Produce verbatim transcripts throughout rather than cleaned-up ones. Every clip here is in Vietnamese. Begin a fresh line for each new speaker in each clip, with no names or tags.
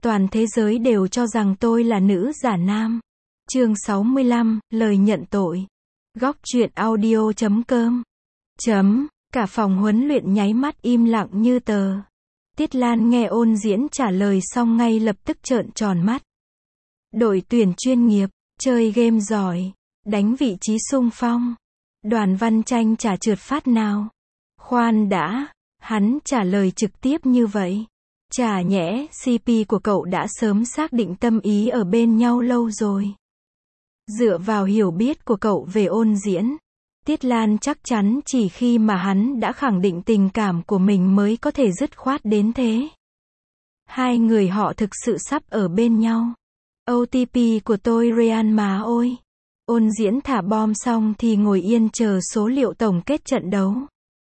Toàn thế giới đều cho rằng tôi là nữ giả nam. Chương sáu mươi lăm, lời nhận tội. Góc truyện audio chấm com. Chấm, cả phòng huấn luyện nháy mắt im lặng như tờ. Tiết Lan nghe Ôn Diễn trả lời xong ngay lập tức trợn tròn mắt. Đội tuyển chuyên nghiệp, chơi game giỏi, đánh vị trí xung phong. Đoàn Văn Tranh chả trượt phát nào. Khoan đã, hắn trả lời trực tiếp như vậy. Chả nhẽ, xê pê của cậu đã sớm xác định tâm ý ở bên nhau lâu rồi. Dựa vào hiểu biết của cậu về Ôn Diễn, Tiết Lan chắc chắn chỉ khi mà hắn đã khẳng định tình cảm của mình mới có thể dứt khoát đến thế. Hai người họ thực sự sắp ở bên nhau. ô tê pê của tôi Ryan má ôi. Ôn Diễn thả bom xong thì ngồi yên chờ số liệu tổng kết trận đấu.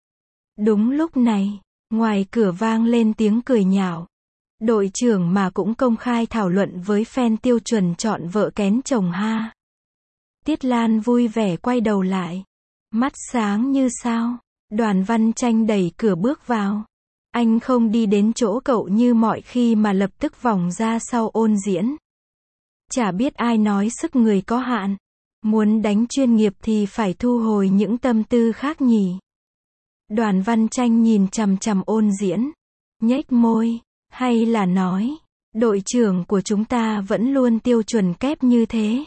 Đúng lúc này, ngoài cửa vang lên tiếng cười nhạo. Đội trưởng mà cũng công khai thảo luận với fan tiêu chuẩn chọn vợ kén chồng ha. Tiết Lan vui vẻ quay đầu lại. Mắt sáng như sao. Đoàn Văn Tranh đẩy cửa bước vào. Anh không đi đến chỗ cậu như mọi khi mà lập tức vòng ra sau Ôn Diễn. Chả biết ai nói sức người có hạn. Muốn đánh chuyên nghiệp thì phải thu hồi những tâm tư khác nhỉ. Đoàn Văn Tranh nhìn chằm chằm Ôn Diễn. Nhếch môi. Hay là nói, đội trưởng của chúng ta vẫn luôn tiêu chuẩn kép như thế.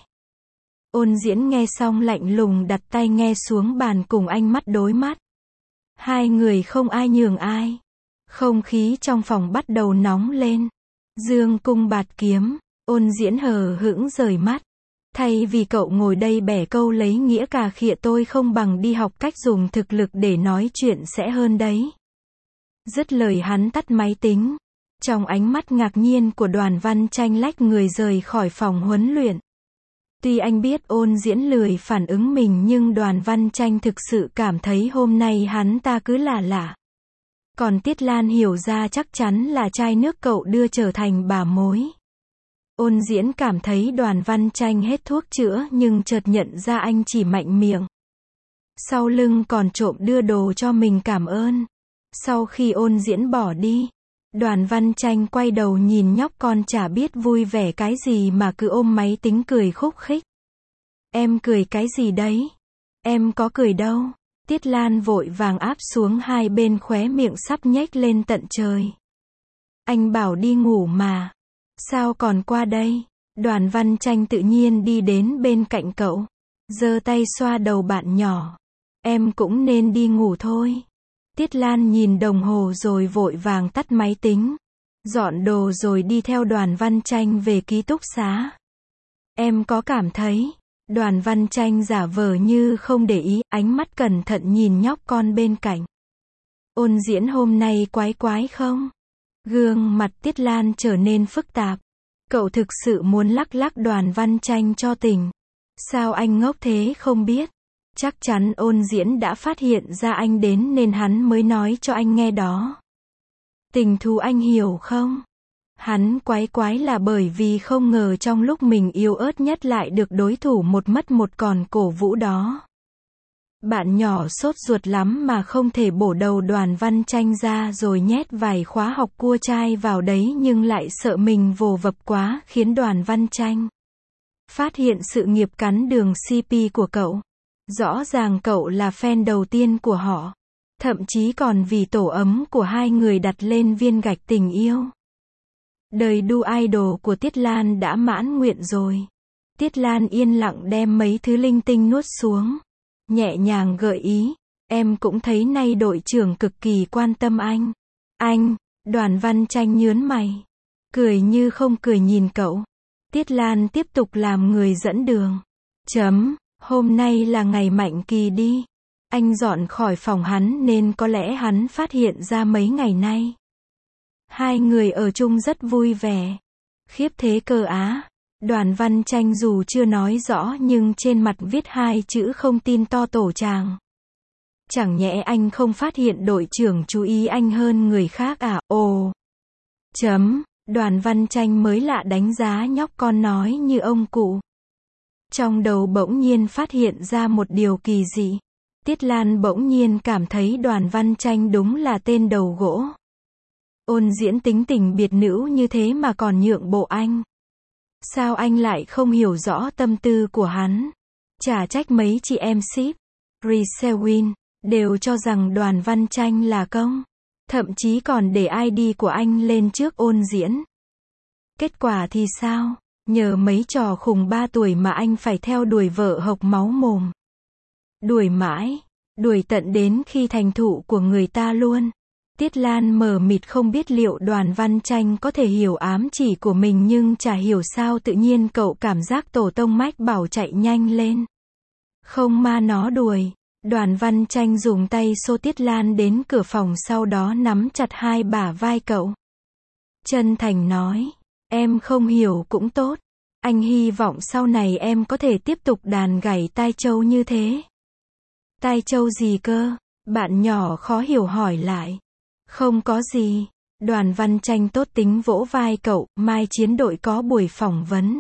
Ôn Diễn nghe xong lạnh lùng đặt tay nghe xuống bàn cùng anh mắt đối mắt. Hai người không ai nhường ai. Không khí trong phòng bắt đầu nóng lên. Dương cung bạt kiếm, Ôn Diễn hờ hững rời mắt. Thay vì cậu ngồi đây bẻ câu lấy nghĩa cà khịa tôi không bằng đi học cách dùng thực lực để nói chuyện sẽ hơn đấy. Dứt lời hắn tắt máy tính. Trong ánh mắt ngạc nhiên của Đoàn Văn Tranh lách người rời khỏi phòng huấn luyện. Tuy anh biết Ôn Diễn lười phản ứng mình nhưng Đoàn Văn Tranh thực sự cảm thấy hôm nay hắn ta cứ lạ lạ. Còn Tiết Lan hiểu ra chắc chắn là chai nước cậu đưa trở thành bà mối. Ôn Diễn cảm thấy Đoàn Văn Tranh hết thuốc chữa nhưng chợt nhận ra anh chỉ mạnh miệng. Sau lưng còn trộm đưa đồ cho mình cảm ơn. Sau khi Ôn Diễn bỏ đi, Đoàn Văn Tranh quay đầu nhìn nhóc con chả biết vui vẻ cái gì mà cứ ôm máy tính cười khúc khích. Em cười cái gì đấy? Em có cười đâu. Tiết Lan vội vàng áp xuống hai bên khóe miệng sắp nhếch lên tận trời. Anh bảo đi ngủ mà. Sao còn qua đây? Đoàn Văn Tranh tự nhiên đi đến bên cạnh cậu. Giơ tay xoa đầu bạn nhỏ. Em cũng nên đi ngủ thôi. Tiết Lan nhìn đồng hồ rồi vội vàng tắt máy tính. Dọn đồ rồi đi theo Đoàn Văn Tranh về ký túc xá. Em có cảm thấy, Đoàn Văn Tranh giả vờ như không để ý, ánh mắt cẩn thận nhìn nhóc con bên cạnh. Ôn Diễn hôm nay quái quái không? Gương mặt Tiết Lan trở nên phức tạp. Cậu thực sự muốn lắc lắc Đoàn Văn Tranh cho tỉnh. Sao anh ngốc thế không biết? Chắc chắn Ôn Diễn đã phát hiện ra anh đến nên hắn mới nói cho anh nghe đó. Tình thú anh hiểu không? Hắn quái quái là bởi vì không ngờ trong lúc mình yếu ớt nhất lại được đối thủ một mất một còn cổ vũ đó. Bạn nhỏ sốt ruột lắm mà không thể bổ đầu Đoàn Văn Tranh ra rồi nhét vài khóa học cua trai vào đấy nhưng lại sợ mình vồ vập quá khiến Đoàn Văn Tranh phát hiện sự nghiệp cắn đường xê pê của cậu. Rõ ràng cậu là fan đầu tiên của họ. Thậm chí còn vì tổ ấm của hai người đặt lên viên gạch tình yêu. Đời đu idol của Tiết Lan đã mãn nguyện rồi. Tiết Lan yên lặng đem mấy thứ linh tinh nuốt xuống. Nhẹ nhàng gợi ý. Em cũng thấy nay đội trưởng cực kỳ quan tâm anh. Anh, Đoàn Văn Tranh nhớn mày. Cười như không cười nhìn cậu. Tiết Lan tiếp tục làm người dẫn đường. Chấm. Hôm nay là ngày Mạnh Kỳ đi. Anh dọn khỏi phòng hắn nên có lẽ hắn phát hiện ra mấy ngày nay. Hai người ở chung rất vui vẻ. Khiếp thế cơ á. Đoàn Văn Tranh dù chưa nói rõ nhưng trên mặt viết hai chữ không tin to tổ chàng. Chẳng nhẽ anh không phát hiện đội trưởng chú ý anh hơn người khác à? Ồ. Chấm. Đoàn Văn Tranh mới lạ đánh giá nhóc con nói như ông cụ. Trong đầu bỗng nhiên phát hiện ra một điều kỳ dị. Tiết Lan bỗng nhiên cảm thấy Đoàn Văn Tranh đúng là tên đầu gỗ. Ôn Diễn tính tình biệt nữ như thế mà còn nhượng bộ anh. Sao anh lại không hiểu rõ tâm tư của hắn? Chả trách mấy chị em ship, Reese Win, đều cho rằng Đoàn Văn Chanh là công. Thậm chí còn để i đê của anh lên trước Ôn Diễn. Kết quả thì sao? Nhờ mấy trò khùng ba tuổi mà anh phải theo đuổi vợ hộc máu mồm. Đuổi mãi, đuổi tận đến khi thành thụ của người ta luôn. Tiết Lan mờ mịt không biết liệu Đoàn Văn Chanh có thể hiểu ám chỉ của mình, nhưng chả hiểu sao tự nhiên cậu cảm giác tổ tông mách bảo chạy nhanh lên. Không ma nó đuổi. Đoàn Văn Chanh dùng tay xô Tiết Lan đến cửa phòng, sau đó nắm chặt hai bả vai cậu. Chân thành nói, em không hiểu cũng tốt. Anh hy vọng sau này em có thể tiếp tục đàn gảy tai trâu như thế. Tai trâu gì cơ? Bạn nhỏ khó hiểu hỏi lại. Không có gì. Đoàn Văn Chanh tốt tính vỗ vai cậu, mai chiến đội có buổi phỏng vấn.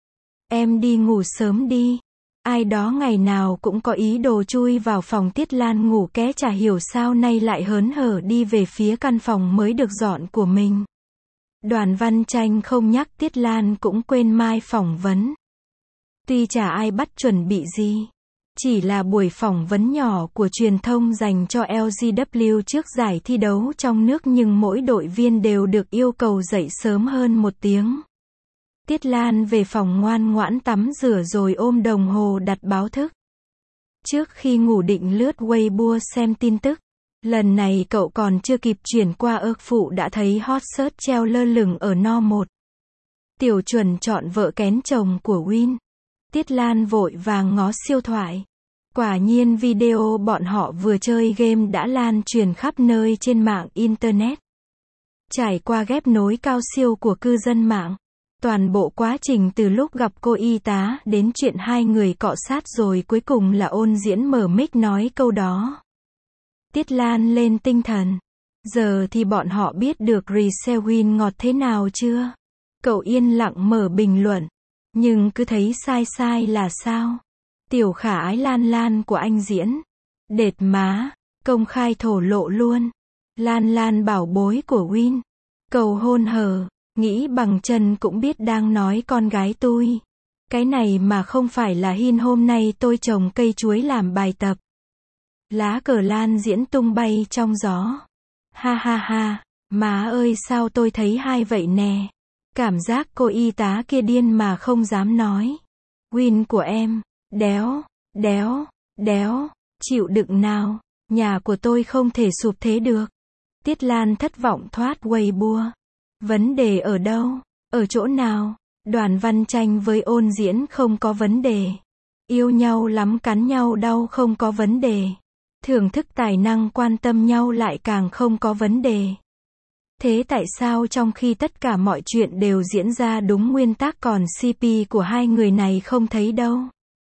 Em đi ngủ sớm đi. Ai đó ngày nào cũng có ý đồ chui vào phòng Tiết Lan ngủ ké, chả hiểu sao nay lại hớn hở đi về phía căn phòng mới được dọn của mình. Đoàn Văn Chanh không nhắc Tiết Lan cũng quên mai phỏng vấn. Tuy chả ai bắt chuẩn bị gì. Chỉ là buổi phỏng vấn nhỏ của truyền thông dành cho lờ giê vê trước giải thi đấu trong nước, nhưng mỗi đội viên đều được yêu cầu dậy sớm hơn một tiếng. Tiết Lan về phòng ngoan ngoãn tắm rửa rồi ôm đồng hồ đặt báo thức. Trước khi ngủ định lướt Weibo xem tin tức. Lần này cậu còn chưa kịp chuyển qua ơ phụ đã thấy hot search treo lơ lửng ở no một. Tiểu Chuẩn chọn vợ kén chồng của Win. Tiết Lan vội vàng ngó siêu thoại. Quả nhiên video bọn họ vừa chơi game đã lan truyền khắp nơi trên mạng Internet. Trải qua ghép nối cao siêu của cư dân mạng. Toàn bộ quá trình từ lúc gặp cô y tá đến chuyện hai người cọ sát rồi cuối cùng là Ôn Diễn mở mic nói câu đó. Tiết Lan lên tinh thần. Giờ thì bọn họ biết được Reese Win ngọt thế nào chưa? Cậu yên lặng mở bình luận. Nhưng cứ thấy sai sai là sao? Tiểu khả ái Lan Lan của anh Diễn. Đệt má. Công khai thổ lộ luôn. Lan Lan bảo bối của Win. Cầu hôn hờ. Nghĩ bằng chân cũng biết đang nói con gái tôi. Cái này mà không phải là hin hôm nay tôi trồng cây chuối làm bài tập. Lá cờ Lan Diễn tung bay trong gió. Ha ha ha. Má ơi sao tôi thấy hai vậy nè. Cảm giác cô y tá kia điên mà không dám nói. Win của em. Đéo. Đéo. Đéo. Chịu đựng nào. Nhà của tôi không thể sụp thế được. Tiết Lan thất vọng thoát Weibo. Vấn đề ở đâu? Ở chỗ nào? Đoàn Văn Chanh với Ôn Diễn không có vấn đề. Yêu nhau lắm cắn nhau đau không có vấn đề. Thưởng thức tài năng quan tâm nhau lại càng không có vấn đề. Thế tại sao trong khi tất cả mọi chuyện đều diễn ra đúng nguyên tắc còn xê pê của hai người này không thấy đâu?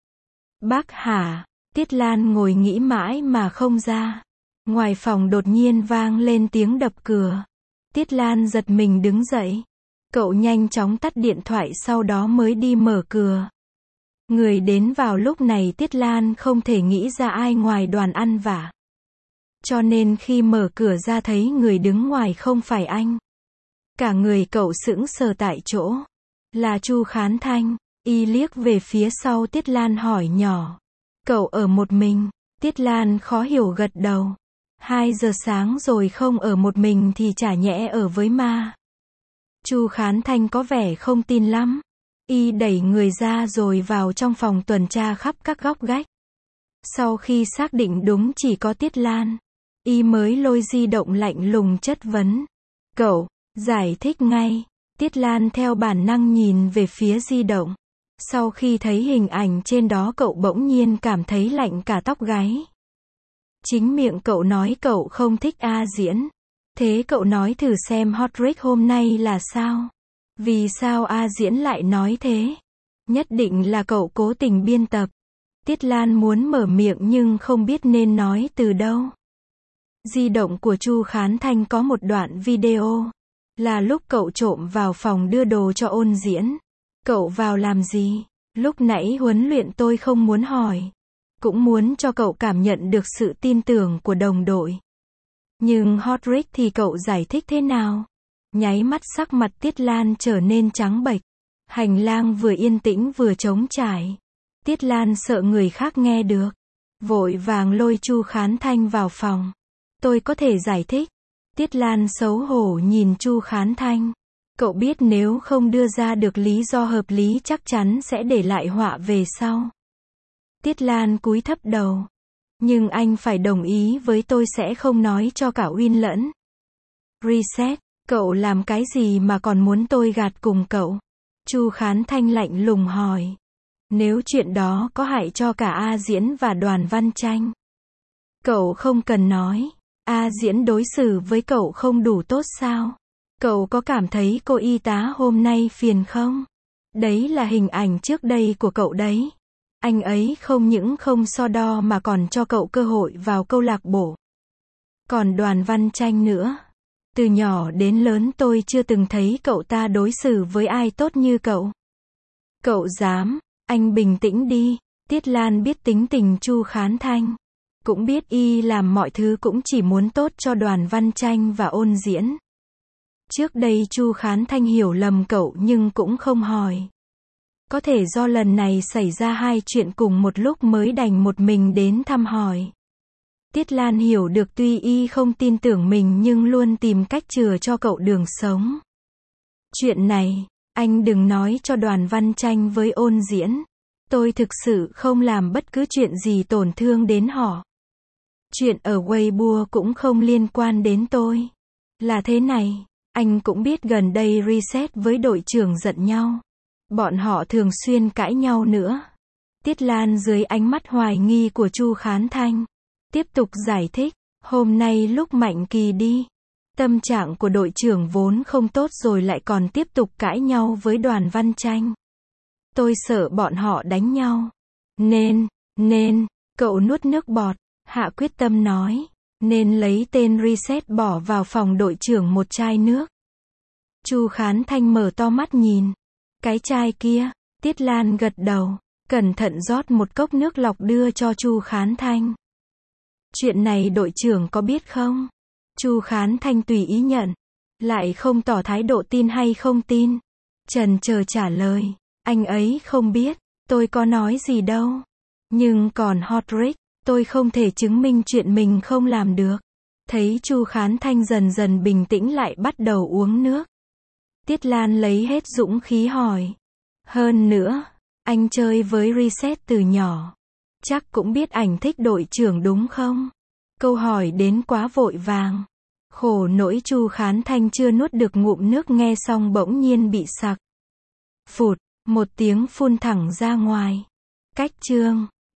Bác hả? Tiết Lan ngồi nghĩ mãi mà không ra. Ngoài phòng đột nhiên vang lên tiếng đập cửa. Tiết Lan giật mình đứng dậy. Cậu nhanh chóng tắt điện thoại sau đó mới đi mở cửa. Người đến vào lúc này Tiết Lan không thể nghĩ ra ai ngoài Đoàn ăn vả. Cho nên khi mở cửa ra thấy người đứng ngoài không phải anh. Cả người cậu sững sờ tại chỗ. Là Chu Khán Thanh. Y liếc về phía sau Tiết Lan hỏi nhỏ. Cậu ở một mình? Tiết Lan khó hiểu gật đầu. Hai giờ sáng rồi không ở một mình thì chả nhẽ ở với ma. Chu Khán Thanh có vẻ không tin lắm. Y đẩy người ra rồi vào trong phòng tuần tra khắp các góc gách. Sau khi xác định đúng chỉ có Tiết Lan, Y mới lôi di động lạnh lùng chất vấn. Cậu, giải thích ngay. Tiết Lan theo bản năng nhìn về phía di động. Sau khi thấy hình ảnh trên đó cậu bỗng nhiên cảm thấy lạnh cả tóc gáy. Chính miệng cậu nói cậu không thích A Diễn. Thế cậu nói thử xem hot rate hôm nay là sao? Vì sao A Diễn lại nói thế? Nhất định là cậu cố tình biên tập. Tiết Lan muốn mở miệng nhưng không biết nên nói từ đâu. Di động của Chu Khán Thanh có một đoạn video. Là lúc cậu trộm vào phòng đưa đồ cho Ôn Diễn. Cậu vào làm gì? Lúc nãy huấn luyện tôi không muốn hỏi. Cũng muốn cho cậu cảm nhận được sự tin tưởng của đồng đội. Nhưng hot rate thì cậu giải thích thế nào? Nháy mắt sắc mặt Tiết Lan trở nên trắng bệch. Hành lang vừa yên tĩnh vừa trống trải. Tiết Lan sợ người khác nghe được. Vội vàng lôi Chu Khán Thanh vào phòng. Tôi có thể giải thích. Tiết Lan xấu hổ nhìn Chu Khán Thanh. Cậu biết nếu không đưa ra được lý do hợp lý chắc chắn sẽ để lại họa về sau. Tiết Lan cúi thấp đầu. Nhưng anh phải đồng ý với tôi sẽ không nói cho cả Uyên lẫn Reset. Cậu làm cái gì mà còn muốn tôi gạt cùng cậu? Chu Khán Thanh lạnh lùng hỏi. Nếu chuyện đó có hại cho cả A Diễn và Đoàn Văn Tranh, cậu không cần nói. A Diễn đối xử với cậu không đủ tốt sao? Cậu có cảm thấy cô y tá hôm nay phiền không? Đấy là hình ảnh trước đây của cậu đấy. Anh ấy không những không so đo mà còn cho cậu cơ hội vào câu lạc bộ. Còn Đoàn Văn Tranh nữa. Từ nhỏ đến lớn tôi chưa từng thấy cậu ta đối xử với ai tốt như cậu. Cậu dám, anh bình tĩnh đi. Tiết Lan biết tính tình Chu Khán Thanh. Cũng biết y làm mọi thứ cũng chỉ muốn tốt cho Đoàn Văn Tranh và Ôn Diễn. Trước đây Chu Khán Thanh hiểu lầm cậu nhưng cũng không hỏi. Có thể do lần này xảy ra hai chuyện cùng một lúc mới đành một mình đến thăm hỏi. Tiết Lan hiểu được tuy y không tin tưởng mình nhưng luôn tìm cách chừa cho cậu đường sống. Chuyện này, anh đừng nói cho Đoàn Văn Tranh với Ôn Diễn. Tôi thực sự không làm bất cứ chuyện gì tổn thương đến họ. Chuyện ở Weibo cũng không liên quan đến tôi. Là thế này, anh cũng biết gần đây Reset với đội trưởng giận nhau. Bọn họ thường xuyên cãi nhau nữa. Tiết Lan dưới ánh mắt hoài nghi của Chu Khán Thanh, tiếp tục giải thích. Hôm nay lúc Mạnh Kỳ đi, tâm trạng của đội trưởng vốn không tốt rồi lại còn tiếp tục cãi nhau với Đoàn Văn Tranh. Tôi sợ bọn họ đánh nhau. Nên, nên, cậu nuốt nước bọt, hạ quyết tâm nói. Nên lấy tên Reset bỏ vào phòng đội trưởng một chai nước. Chu Khán Thanh mở to mắt nhìn. Cái chai kia, Tiết Lan gật đầu, cẩn thận rót một cốc nước lọc đưa cho Chu Khán Thanh. Chuyện này đội trưởng có biết không? Chu Khán Thanh tùy ý nhận, lại không tỏ thái độ tin hay không tin. Chần chờ trả lời, anh ấy không biết, tôi có nói gì đâu. Nhưng còn Hodrick, tôi không thể chứng minh chuyện mình không làm được. Thấy Chu Khán Thanh dần dần bình tĩnh lại bắt đầu uống nước. Tiết Lan lấy hết dũng khí hỏi. Hơn nữa, anh chơi với Reset từ nhỏ. Chắc cũng biết ảnh thích đội trưởng đúng không? Câu hỏi đến quá vội vàng. Khổ nỗi Chu Khán Thanh chưa nuốt được ngụm nước nghe xong bỗng nhiên bị sặc. Phụt, một tiếng phun thẳng ra ngoài. Cách chương.